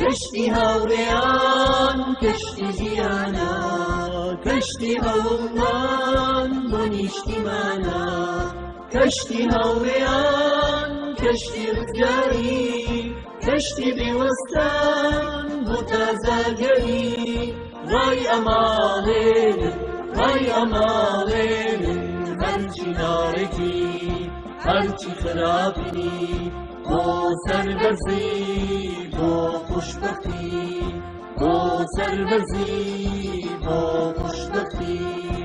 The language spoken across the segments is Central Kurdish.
کەشتی هاوڕێیان کەشتی ژیانە کەشتی هەوڵمان بۆ نیشتیمانە کەشتی هاوڕێیان کەشتی ڕزگاری کەشتی بێوەستان بۆ تازاگەری ڕای ئەماڵێنن ڕای ئەماڵێنن هەرچی ناڕێکی هەرچی خراپی بۆ سەربەرزی بۆ خوشبەختی بۆ سەربەرزی بۆ خوشبەختی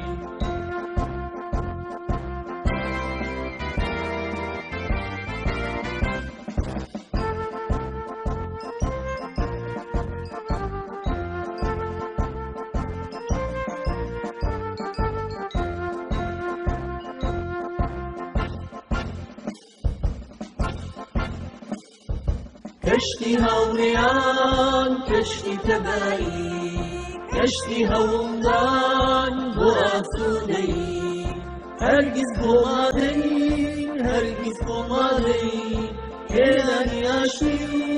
کەشتی هاوڕێیان کەشتی تەبایی کەشتی هەوڵدان بۆ ئاسوودەی هەرگیز بۆ مادەی هەرگیز بۆ مادەی هێنانی ئاشتی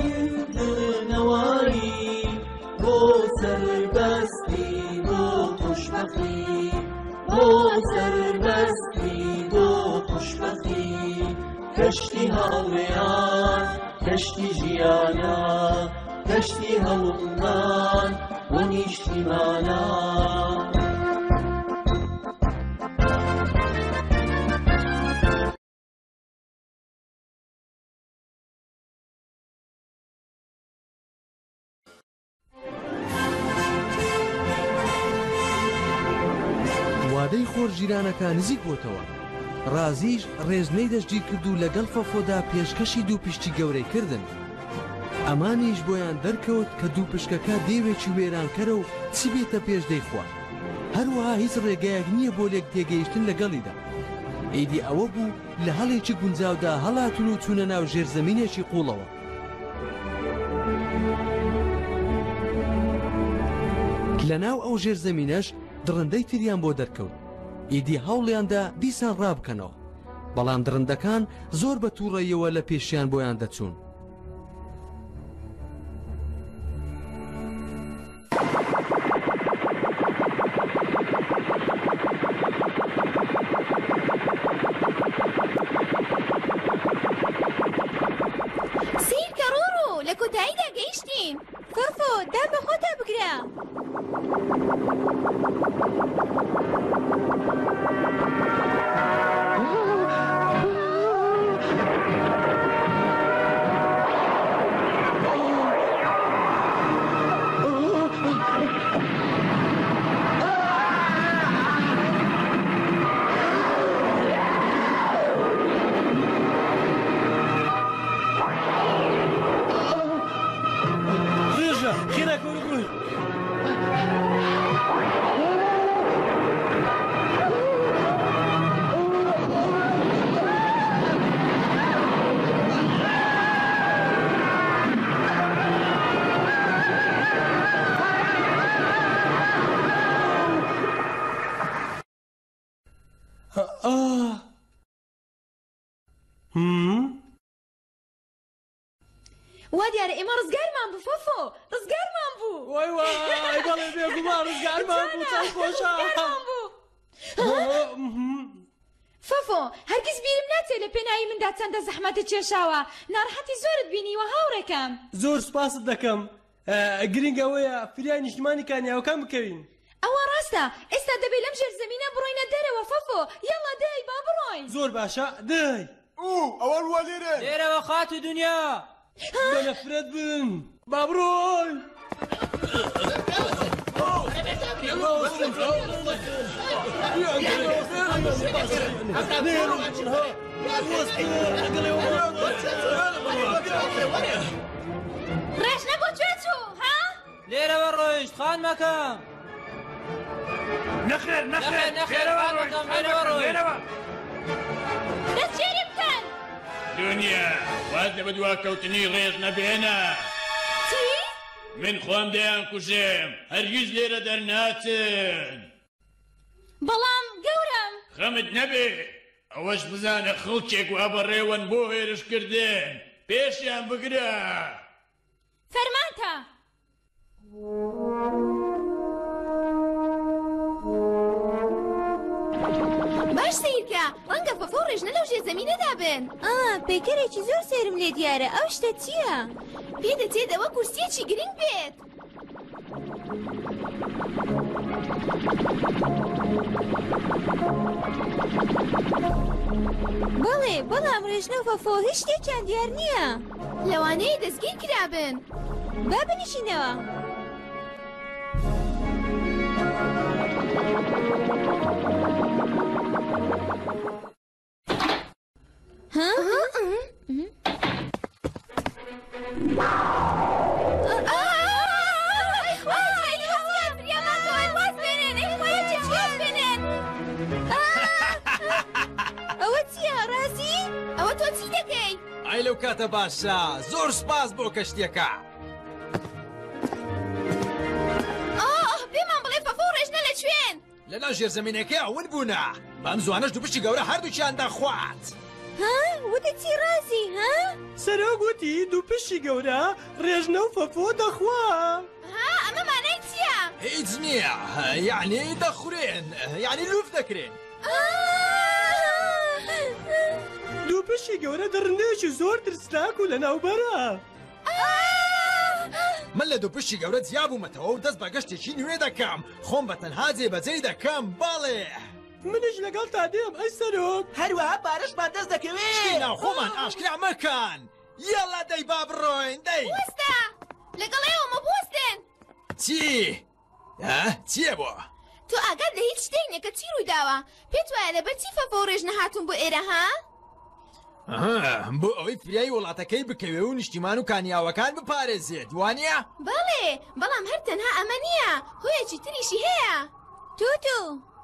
دڵنەواری بۆ سەربەستی بۆ خوشبەختی بۆ سەربەستی بۆ خوشبەختی کەشتی هاوڕێیان کەشتی ژیانە کەشتی هەوڵمان بۆ نیشتیمانە وادەی خۆرگیرانەکە نزیک بۆتەوە ڕازیش ڕێزنەی دەستگیر کرد و لەگەڵ فەفۆدا پێشکەشی دوو پشتی گەورەی کردن ئەمانیش بۆیان دەرکەوت کە دوو پشکەکە دێوێکی وێرانکەرە و چی بێتە پێش دەیخوا هەروەها هیچ ڕێگایەک نییە بۆ لێک تێگەیشتن لەگەڵیدا ئیدی ئەوە بوو لە هەڵێکی گونجاودا هەڵاتون و چوونە ناو ژێرزەمینێکی قوڵەوە لەناو ئەو ژێرزەمینەش درندەی تریان بۆ دەرکەوت ئیدی هەوڵیاندا دیسان ڕابکەنەوە بەڵام درندەکان زۆر بە تووڕەیەوە لە پێشیان بۆیان دەچوون سیرکە ڕوڕو لە کۆتاییدا گەیشتین فەفۆ دا بە خۆتا بگرە وا دیارە ئێمە ڕزگارمان بوو فەفۆ ڕزگارمان بوو وای وای بەڵێ بێگومان ڕزگارمان بوو چەند خۆشە فەفۆ هەرگیز بیرم ناچێت لە پێناوی مندا چەندە زەحمەتت کێشاوە ناڕەحەتی زۆرت بینیوە هاوڕێکم زۆر سوپاست دەکەم گرنگەوەیە فریای نیشتمانی کانیاوەکان بکەوین ئەوە ڕاستە ئێستا دەبێت لەم ژێرزەمینە بڕۆینە دەرەوە فەفۆ یاڵا دەی با بڕۆین زۆر باشە دەی ئەوە وا لێرە لێرەوە خات و دنیا بەنەفرەت بن با بڕۆین ڕێژ نەبوو گوێ چوو ها لێرەوە ڕۆیشت خان مەکەم نەخێر نەخێر لێرەوە دەستگیری بکەن دنیا واز لە بەدوا کەوتنی ڕێز نەبێنە چی؟ من خۆم دەیان کوژێم هەرگیز لێرە دەرناچن بەڵام گەورم خەمت نەبێ ئەوەش بزانە خەڵکێک و ئەبەڕێوەن بۆ هێرشکردن پێشیان بگرە فەرمانتە باش سیرکە ڕەنگە فەفە و ڕێژنە لەو ژێرزەمینەدا بن. پێکەرێکی زۆر سێرم لێ دیارە. ئەو شتە چییە؟ پێدەچێت ئەوە کورسیەکی گرنگ بێت. بەڵێ بەڵام ڕێژنە و فەفۆ هیچ شتێکیان دیار نییە. لەوانەیە دەستگیر کرابن. با بنیشینەوە. ئای لەو کاتە باشە زۆر سپاس بۆ کەشتێکە. پێمان بڵێ فەفە و ڕێژنە لەکوێن؟ لەناو ژێرزەمینەکەی ئەون بوونە بەم زوانەش دوو پشتی گەورە هەردووچیان دەخوات. وتە چی ڕازی ها؟ سەرۆک گوتی دوو پشتی گەورە ڕێژنە و فەفۆ دەخوا. ئەمە مانای چییە؟ هیچ نییە یعنی دەخورێن یعنی لوف دەکرێن. دوو پشتی گەورە دەڕندێکی زۆر ترسناک و لەناوبەرە. من لە دوو پشتی گەورە جیا بوومەتەوە و دەست بە گەشتێکی نوێ دەکەم خۆم بە تەنها جێبەجێی دەکەم. باڵێ منیش لەگەڵ تا دێم ئەی سەرۆک. هەروەها پارەشمان دەست دەکەوێت. ناو خۆمان ئاشکرا مەکەن. یاڵا دەی با بڕۆین دەی. بوەستە لەگەڵ ئێوەمە بوەستن. چی؟ چییە بۆ؟ تۆ ئاگات لە هیچ شتێک نییە کە چی ڕووی داوە؟ پێت وایە لەبەر چی فەفە و ڕێژنە هاتوون بۆ ئێرە ها؟ بۆ ئەوەی فریای وڵاتەکەی بکەوێ و نیشتیمان و کانیاوەکان بپارێزێت وانە؟ بەڵێ بەڵام هەر تەنها ئەمە نییە هۆیەکی تریشی هەیە. توتو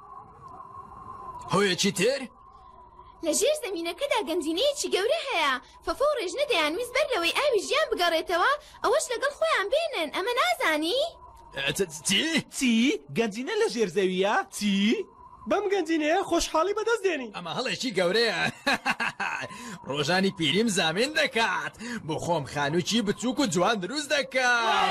هۆیەکی تر؟ لە ژێر زەمینەکەدا گەنجینەیەکی گەورە هەیە. فەفە و ڕێژنە دەیانویست بەر لەوەی ئاوی ژیان بگەڕێتەوە ئەوەش لەگەڵ خۆیان بێنن. ئەمە نازانی؟ چی؟ گەنجینە لە ژێر زەویە؟ چی؟ بەم گەنجینەیە خۆشحاڵی بەدەست دێنی. ئەمە هەڵێکی گەورەیە. ڕۆژانی پیریم زامین دەکات بۆ خۆم خانووکی بچووک و جوان دروست دەکەم.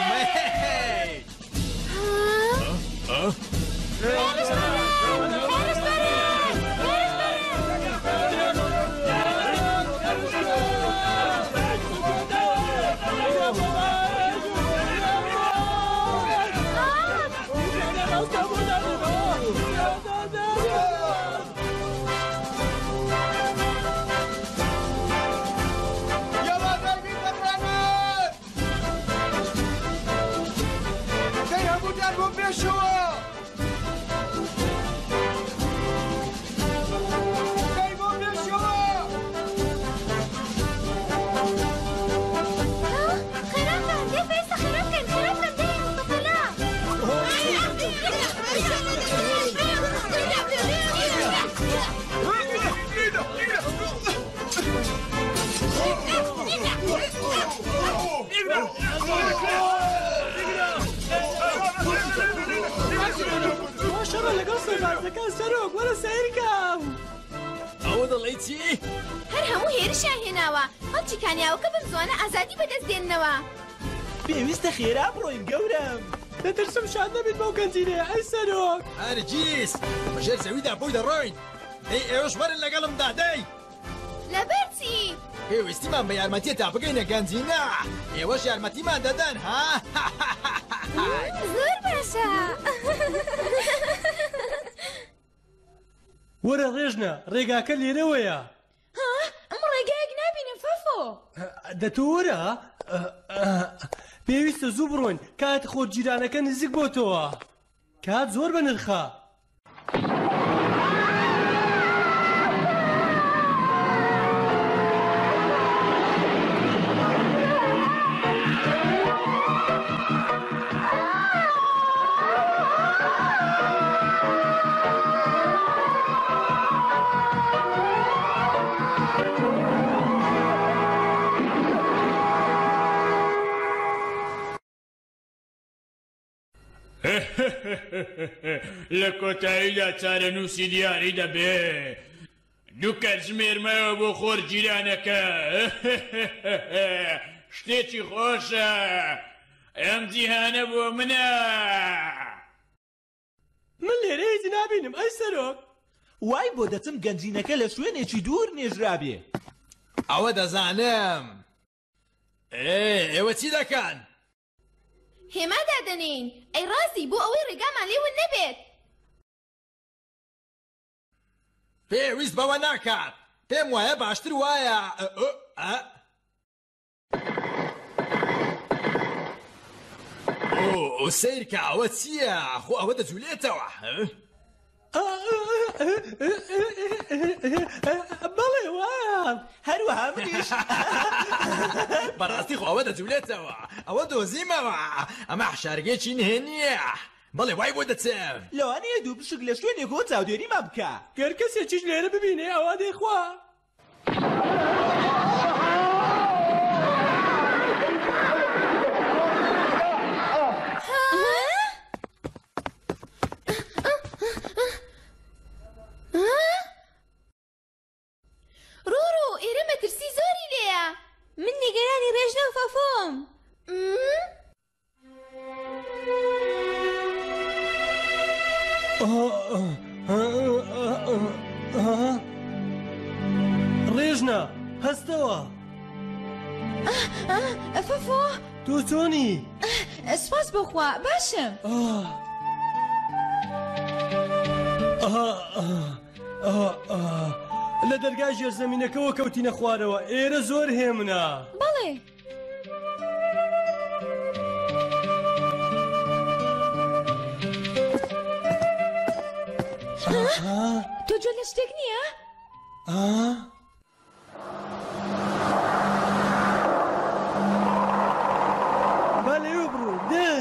شەڕە لەگەڵ سەربازەکان سەرۆک وەرە سەیرکەم. ئەوە دەڵێ چی؟ هەر هەموو هێرشیان هێناوە هەڵکی کانیاوەکە بم زوانە ئازادی بەدەست دێننەوە. پێویستە خێرا بڕۆین گەورم. دەترسم شاد نەبیت بەو گەنجینەیە ئەی سەرۆک. هەرگیز بەژێر زەویدا بۆی دەڕۆین. دەی ئێوەش وەرن لەگەڵمدا دەی. لەبەر چی؟ پێویستیمان بە یارمەتیە تا بگەینە گەنجینە. ئێوەش یارمەتیمان دەدەن ها؟ زۆر باشە. وەرە ڕێژنە ڕێگاکە لێرەوەیە. ئەم ڕێگایەک نابینم فەفۆ. دەتۆ وەرە؟ پێویستە زوو بڕۆین کات خۆ جیرانەکە نزیک بۆتەوە. کات زۆر بە نرخە. لە کۆتاییدا چارەنووسی دیاری دەبێ دوو کەرزمێرمەوە بۆ خۆر جیرانەکە. شتێکی خۆشە ئەم جیهانە بۆ منە من لێرە هیچ نابینم ئەی سەرۆک وای بۆ دەچم گەنجینەکە لە شوێنێکی دوور نێژرابێ ئەوە دەزانم ئێوە چی دەکەن؟ هێما دادەنین ئەی ڕاستی بۆ ئەوەی ڕێگامان لێون نەبێت پێویست بەوە ناکات پێم وایە باشتر وایە سیرکە ئەوە چییە؟ خۆ ئەوە دەجولێتەوە بەڵێ وایە هەروەها منیش بەڕاستی خۆ ئەوە دەجولێتەوە ئەوە دۆزیمەوە ئەمە حشارگێکی نهێنیە بەڵێ وای بۆ دەچێم لەوانەیە دوو بشک لە شوێنێکەوە چاودێریمان بکە گەر کەسێکیش لێرە ببینێ ئەوە دەیخوا ڕۆڕۆ ئێرە مەترسی زۆری لێیە من نیگەرانی ڕێژنە و فەفۆم ڕێژنە هەستەوە فەفۆ تۆ چۆنی؟ سپاس بخوا باشم لە دەرگای ژێرزەمینەکەەوە کەوتینە خوارەوە ئێرە زۆر هێمنە بەڵێ تۆ جۆ لە شتێک نییە؟ با لەوێ بڕۆ دەی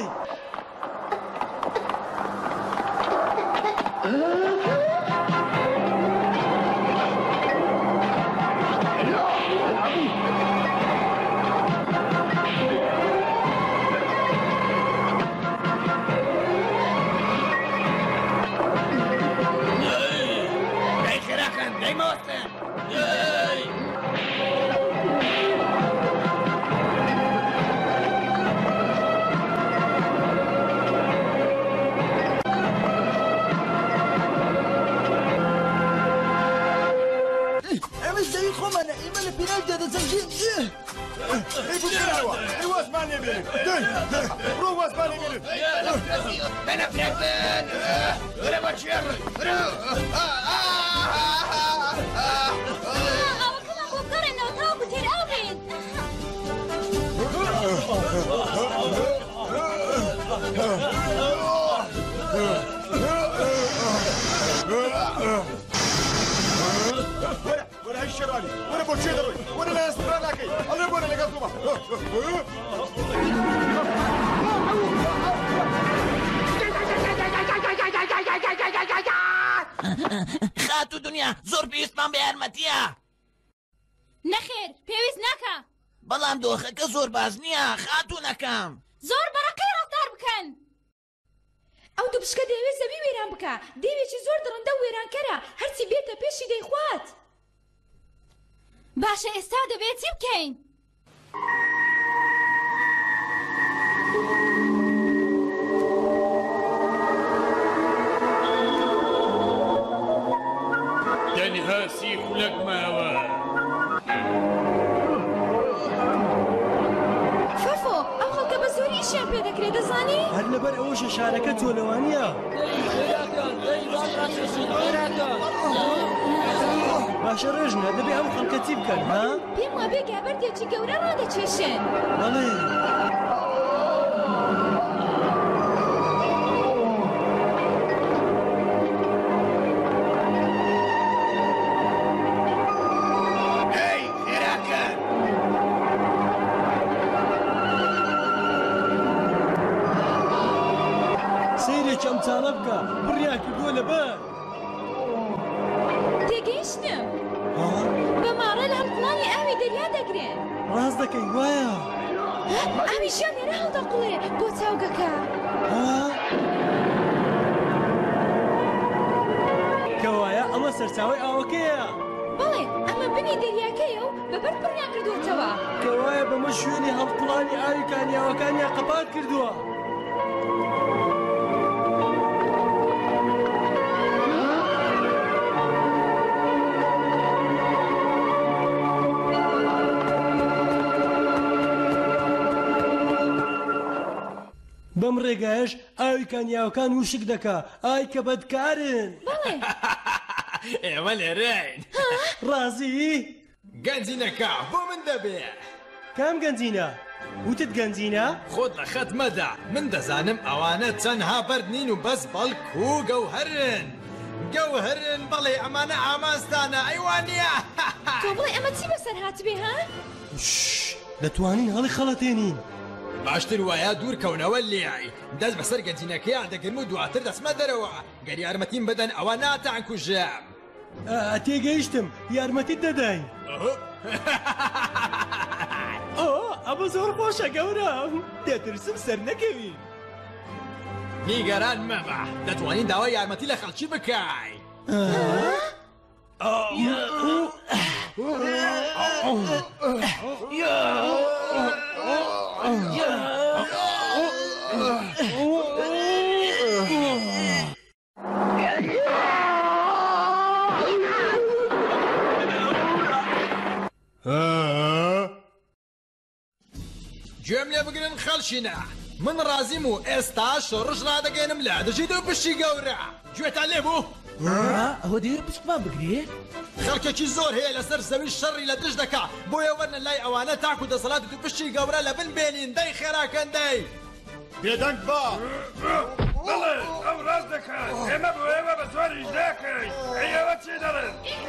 ولا هالشرالي ولا بوتشي ضروري ولا لا استراناكي الله يبونا لك اطلبه خاتو دنیا زۆر پێویستمان بە یارمەتیە نەخێر پێویست ناکە بەڵام دۆخەکە زۆر باز نییە خاتوونەکەم زۆر بەڕەکەی ڕەفتار بکەن ئەو دوو پشکە دەیەوێت زەوی وێران بکە دەیەوێکی زۆر دڕندە و وێرانکەرە هەرچی بێتە پێشی دەیخوات باشە ئێستا دەبێت چی بکەین تەنها سی خولەک ماوە فەفۆ ئەو خەڵکە بە زۆری ئیشیان پێ دەکرێت دەزانی؟ هەر لەبەر ئەوەشە شارەکە تۆلەوانیە باشە ڕێژنە دەبێ ئەم خەڵکە چی بکەن ها؟ پێم وابێ گابەردێکی گەورە ڕادەکێشن بەڵێ سەیرێکی ئەم چاڵە بکە بڕیان کردووە لەبەر تێگەیشتم بە ماڕە لە هەڵقڵانی ئاوی دەریا دەگرێن ڕاست دەکەی وایە ئاوی ژیان لێرە هەڵدەقڵێ بۆ چاوگەکە کەوایە ئەمە سەرچاوی ئاوەکەیە بەڵێ ئەمە بنی دەریاکەیە و بەبەر پڕیان کردوێتەوە کەوایە بە بەمە شوێنی هەڵقڵانی ئاوی کانیاوەکانیان قەپات کردووە. بەم ڕێگایش ئاوی کانیاوەکان وشک دەکا ئای کە بەدکارن. ئێوە لێرەین ڕازی؟ گەنجینەکە بۆ من دەبێ. کام گەنجینە؟ وتت گەنجینە؟ خۆت لە خەت مەدا، من دەزانم ئەوانە چەندها بەردنین و بەس بەڵکو و گەوهرن. گەوهرن بەڵێ ئەمانە ئامانستانە ئەیوانە. تۆ بڵێ ئەمە چی بەسەر هاتبێ ها؟ دەتوانین هەڵی خەڵەتێنین. باشتر وایە دوورکەونەوە لێی دەست بەسەر گەنجینەکەیان دەگرم و دواتر دەسمە دەرەوە گەر یارمەتیم بدەن ئەوە ناتان کوژەم. تێگەیشتم یارمەتیت دەداین. ئەمە زۆر خۆشە گەورم دەترسم سەر نەکەوین. نیگەران مەبە دەتوانین داوای یارمەتی لە خەڵکی بکەین. گوێم لێ بگرن خەڵشینە من ڕازیم و ئێستا شڕش ڕادەگەێنم لە دژیت و پشتی گەورە گوێتان لێ بوو؟ ئەوە دەیە پشتمان بگرێت؟ خەڵکێکی زۆر هەیە لەسەر زەوی شەڕی لە دژ دەکا بۆیە وەرنە لای ئەوانە تاکو دەسەڵات و پشتی گەورە لە بن بێنین دەی خێراکەن دەی بێدەنگ بە بەڵێ ئەو ڕاست دەکات ئێمە بۆ ئێوە بە زۆریش ناکەین ئەوە چی دەڵێن؟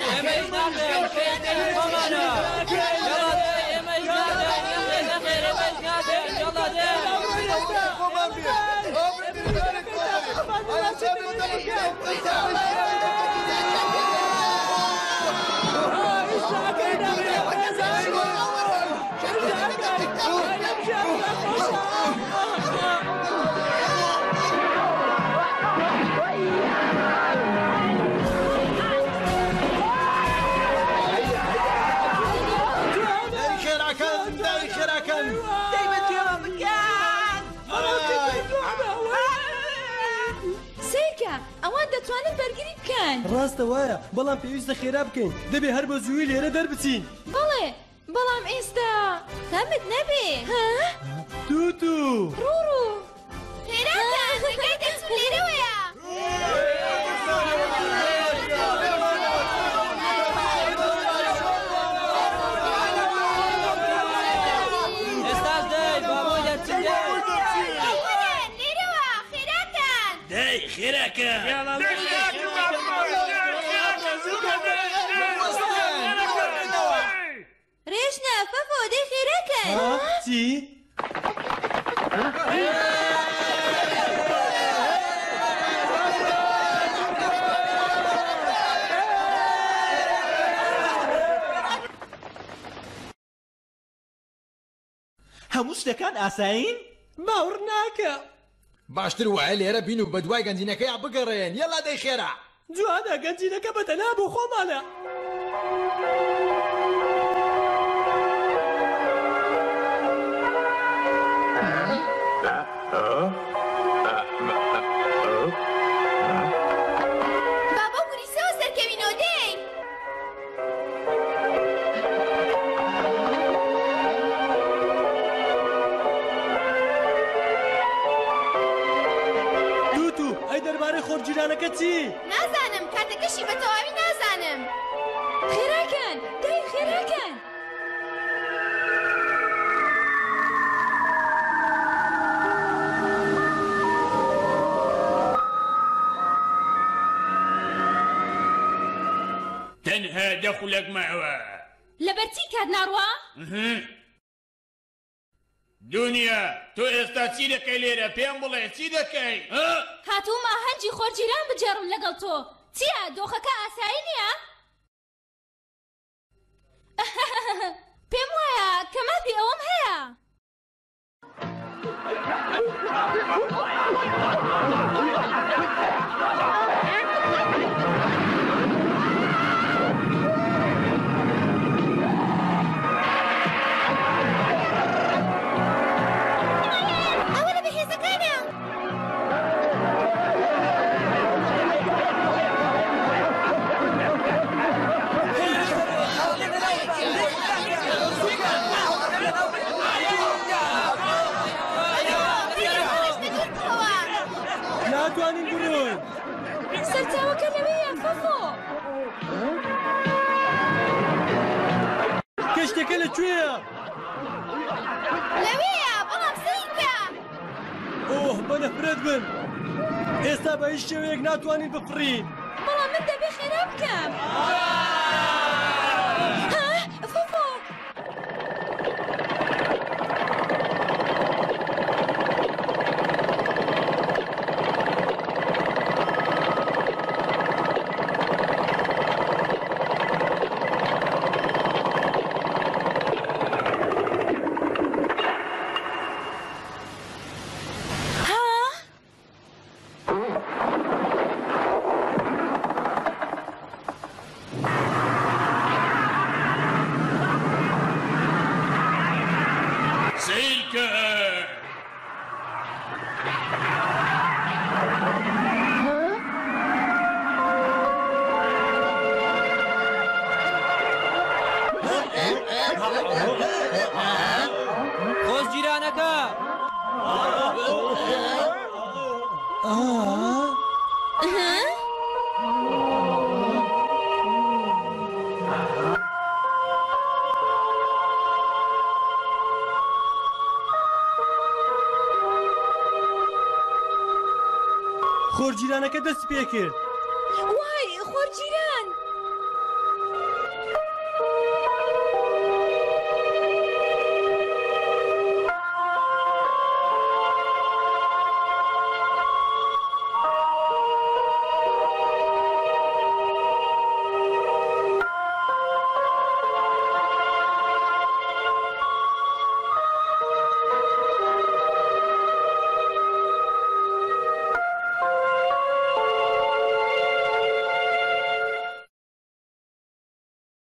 ئەوان دەتوانن بەرگری بکەن. ڕاستە وایە بەڵام پێویستە خێرا بکەین دەبێ هەر بە زووی لێرە دەربچین. بەڵێ بەڵام ئێستا کامت نەبێ تووتو ڕوڕوو خێراکەن ڕێگای دەچم لێرەوەیە. ئێستاش دەی بابۆ دەرچین لێرەوە خێراکەن دەی خێراکە ڕێژنە فەفۆ دەی خێراکەن چی؟ هەموو شتەکان ئاساین؟ باوەڕ ناکە. باشتر وایە لێرە بین و بە دوای گەنجینەکەیان بگەڕێن یەڵا دەی خێرا. جوانە گەنجینەکە بەتەنها بۆ خۆمانە. بابا گوریسەوە سەرکەوینەوە دەی. تووتو ئەی دەربارەی خۆرجیرانەکە چی؟ نازانم کاتەکەشی بە تەواوی نازانم. خێراکەن دەی خێراکەن. تەنها دەخولەک ماوە لەبەرچی کات ناڕوا؟ دنیا تۆ ئێستا چی دەکەی لێرە پێم بڵێ چی دەکەی؟ هاتوومە هەنجی خۆرجیران بجێڕم لەگەڵ تۆ. چییە دۆخەکە ئاسایی نییە؟ پێم وایە کە مافی ئەوەم هەیە. گەورەت بن ئێستا بە هیچ شێوەیەک ناتوانین بفڕین بەڵام من دەبێ خێرا بکەم فۆفۆ خۆش جیرانەکە خۆرجیرانەکە دەست پێ کرد وای خۆرجیران